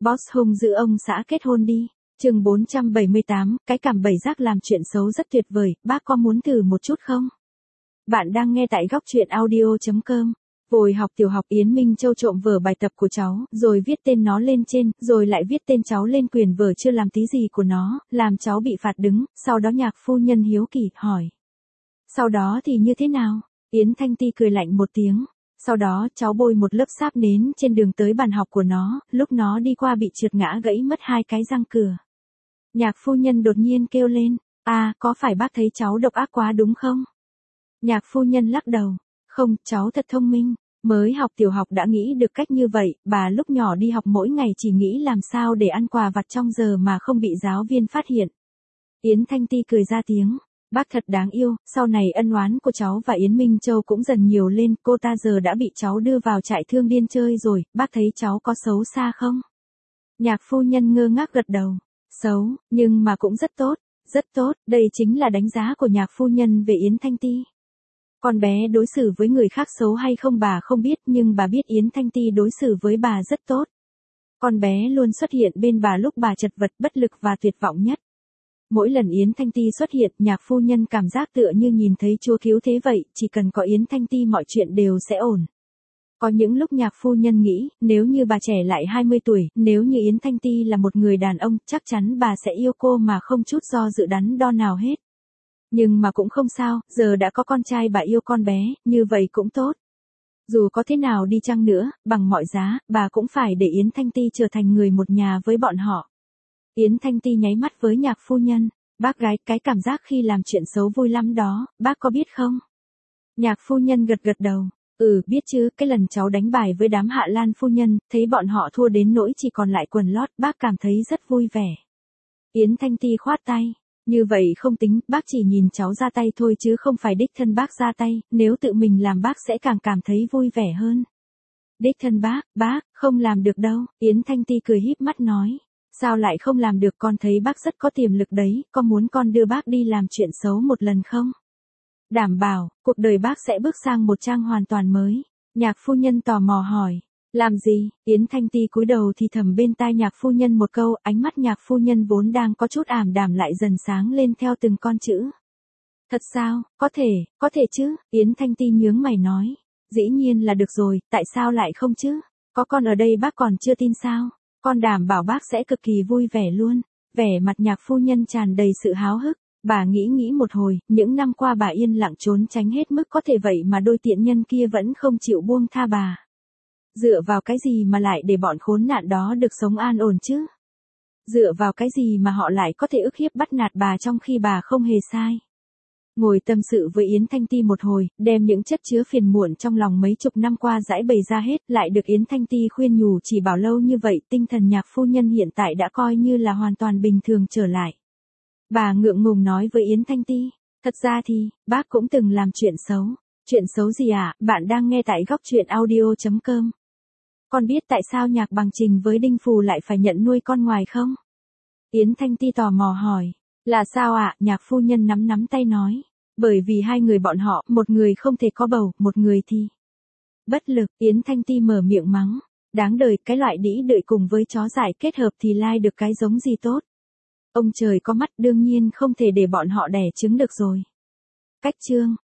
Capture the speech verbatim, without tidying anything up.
Boss hung giữ ông xã kết hôn đi. Chương bốn trăm bảy mươi tám, cái cảm bảy giác làm chuyện xấu rất tuyệt vời, bác có muốn thử một chút không? Bạn đang nghe tại góc truyện audio chấm com. Hồi học tiểu học Yến Minh Châu trộm vở bài tập của cháu, rồi viết tên nó lên trên, rồi lại viết tên cháu lên quyển vở chưa làm tí gì của nó, làm cháu bị phạt đứng, sau đó nhạc phu nhân hiếu kỳ, hỏi. Sau đó thì như thế nào? Yến Thanh Ti cười lạnh một tiếng. Sau đó cháu bôi một lớp sáp nến trên đường tới bàn học của nó, lúc nó đi qua bị trượt ngã gãy mất hai cái răng cửa. Nhạc phu nhân đột nhiên kêu lên, à, có phải bác thấy cháu độc ác quá đúng không? Nhạc phu nhân lắc đầu, không, cháu thật thông minh, mới học tiểu học đã nghĩ được cách như vậy, bà lúc nhỏ đi học mỗi ngày chỉ nghĩ làm sao để ăn quà vặt trong giờ mà không bị giáo viên phát hiện. Yến Thanh Ti cười ra tiếng. Bác thật đáng yêu, sau này ân oán của cháu và Yến Minh Châu cũng dần nhiều lên, cô ta giờ đã bị cháu đưa vào trại thương điên chơi rồi, bác thấy cháu có xấu xa không? Nhạc phu nhân ngơ ngác gật đầu, xấu, nhưng mà cũng rất tốt, rất tốt, đây chính là đánh giá của nhạc phu nhân về Yến Thanh Ti. Con bé đối xử với người khác xấu hay không bà không biết nhưng bà biết Yến Thanh Ti đối xử với bà rất tốt. Con bé luôn xuất hiện bên bà lúc bà chật vật bất lực và tuyệt vọng nhất. Mỗi lần Yến Thanh Ti xuất hiện, nhạc phu nhân cảm giác tựa như nhìn thấy Chúa cứu thế vậy, chỉ cần có Yến Thanh Ti mọi chuyện đều sẽ ổn. Có những lúc nhạc phu nhân nghĩ, nếu như bà trẻ lại hai mươi tuổi, nếu như Yến Thanh Ti là một người đàn ông, chắc chắn bà sẽ yêu cô mà không chút do dự đắn đo nào hết. Nhưng mà cũng không sao, giờ đã có con trai bà yêu con bé, như vậy cũng tốt. Dù có thế nào đi chăng nữa, bằng mọi giá, bà cũng phải để Yến Thanh Ti trở thành người một nhà với bọn họ. Yến Thanh Ti nháy mắt với nhạc phu nhân, bác gái, cái cảm giác khi làm chuyện xấu vui lắm đó, bác có biết không? Nhạc phu nhân gật gật đầu, ừ biết chứ, cái lần cháu đánh bài với đám Hạ Lan phu nhân, thấy bọn họ thua đến nỗi chỉ còn lại quần lót, bác cảm thấy rất vui vẻ. Yến Thanh Ti khoát tay, như vậy không tính, bác chỉ nhìn cháu ra tay thôi chứ không phải đích thân bác ra tay, nếu tự mình làm bác sẽ càng cảm thấy vui vẻ hơn. Đích thân bác, bác, không làm được đâu, Yến Thanh Ti cười híp mắt nói. Sao lại không làm được, con thấy bác rất có tiềm lực đấy, có muốn con đưa bác đi làm chuyện xấu một lần không? Đảm bảo, cuộc đời bác sẽ bước sang một trang hoàn toàn mới. Nhạc phu nhân tò mò hỏi, làm gì? Yến Thanh Ti cúi đầu thì thầm bên tai nhạc phu nhân một câu, ánh mắt nhạc phu nhân vốn đang có chút ảm đạm lại dần sáng lên theo từng con chữ. Thật sao, có thể, có thể chứ, Yến Thanh Ti nhướng mày nói. Dĩ nhiên là được rồi, tại sao lại không chứ? Có con ở đây bác còn chưa tin sao? Con đảm bảo bác sẽ cực kỳ vui vẻ luôn. Vẻ mặt nhạc phu nhân tràn đầy sự háo hức. Bà nghĩ nghĩ một hồi, những năm qua bà yên lặng trốn tránh hết mức có thể vậy mà đôi tiện nhân kia vẫn không chịu buông tha bà. Dựa vào cái gì mà lại để bọn khốn nạn đó được sống an ổn chứ? Dựa vào cái gì mà họ lại có thể ức hiếp bắt nạt bà trong khi bà không hề sai? Ngồi tâm sự với Yến Thanh Ti một hồi, đem những chất chứa phiền muộn trong lòng mấy chục năm qua giải bày ra hết, lại được Yến Thanh Ti khuyên nhủ chỉ bảo lâu như vậy, tinh thần nhạc phu nhân hiện tại đã coi như là hoàn toàn bình thường trở lại. Bà ngượng ngùng nói với Yến Thanh Ti, thật ra thì, bác cũng từng làm chuyện xấu. Chuyện xấu gì à, bạn đang nghe tại góc truyện audio chấm com. Con biết tại sao Nhạc Bằng Trình với Đinh Phù lại phải nhận nuôi con ngoài không? Yến Thanh Ti tò mò hỏi. Là sao ạ? À? Nhạc phu nhân nắm nắm tay nói. Bởi vì hai người bọn họ, một người không thể có bầu, một người thì bất lực. Yến Thanh Ti mở miệng mắng. Đáng đời, cái loại đĩ đợi cùng với chó dại kết hợp thì lai được cái giống gì tốt. Ông trời có mắt đương nhiên không thể để bọn họ đẻ trứng được rồi. Cách chương.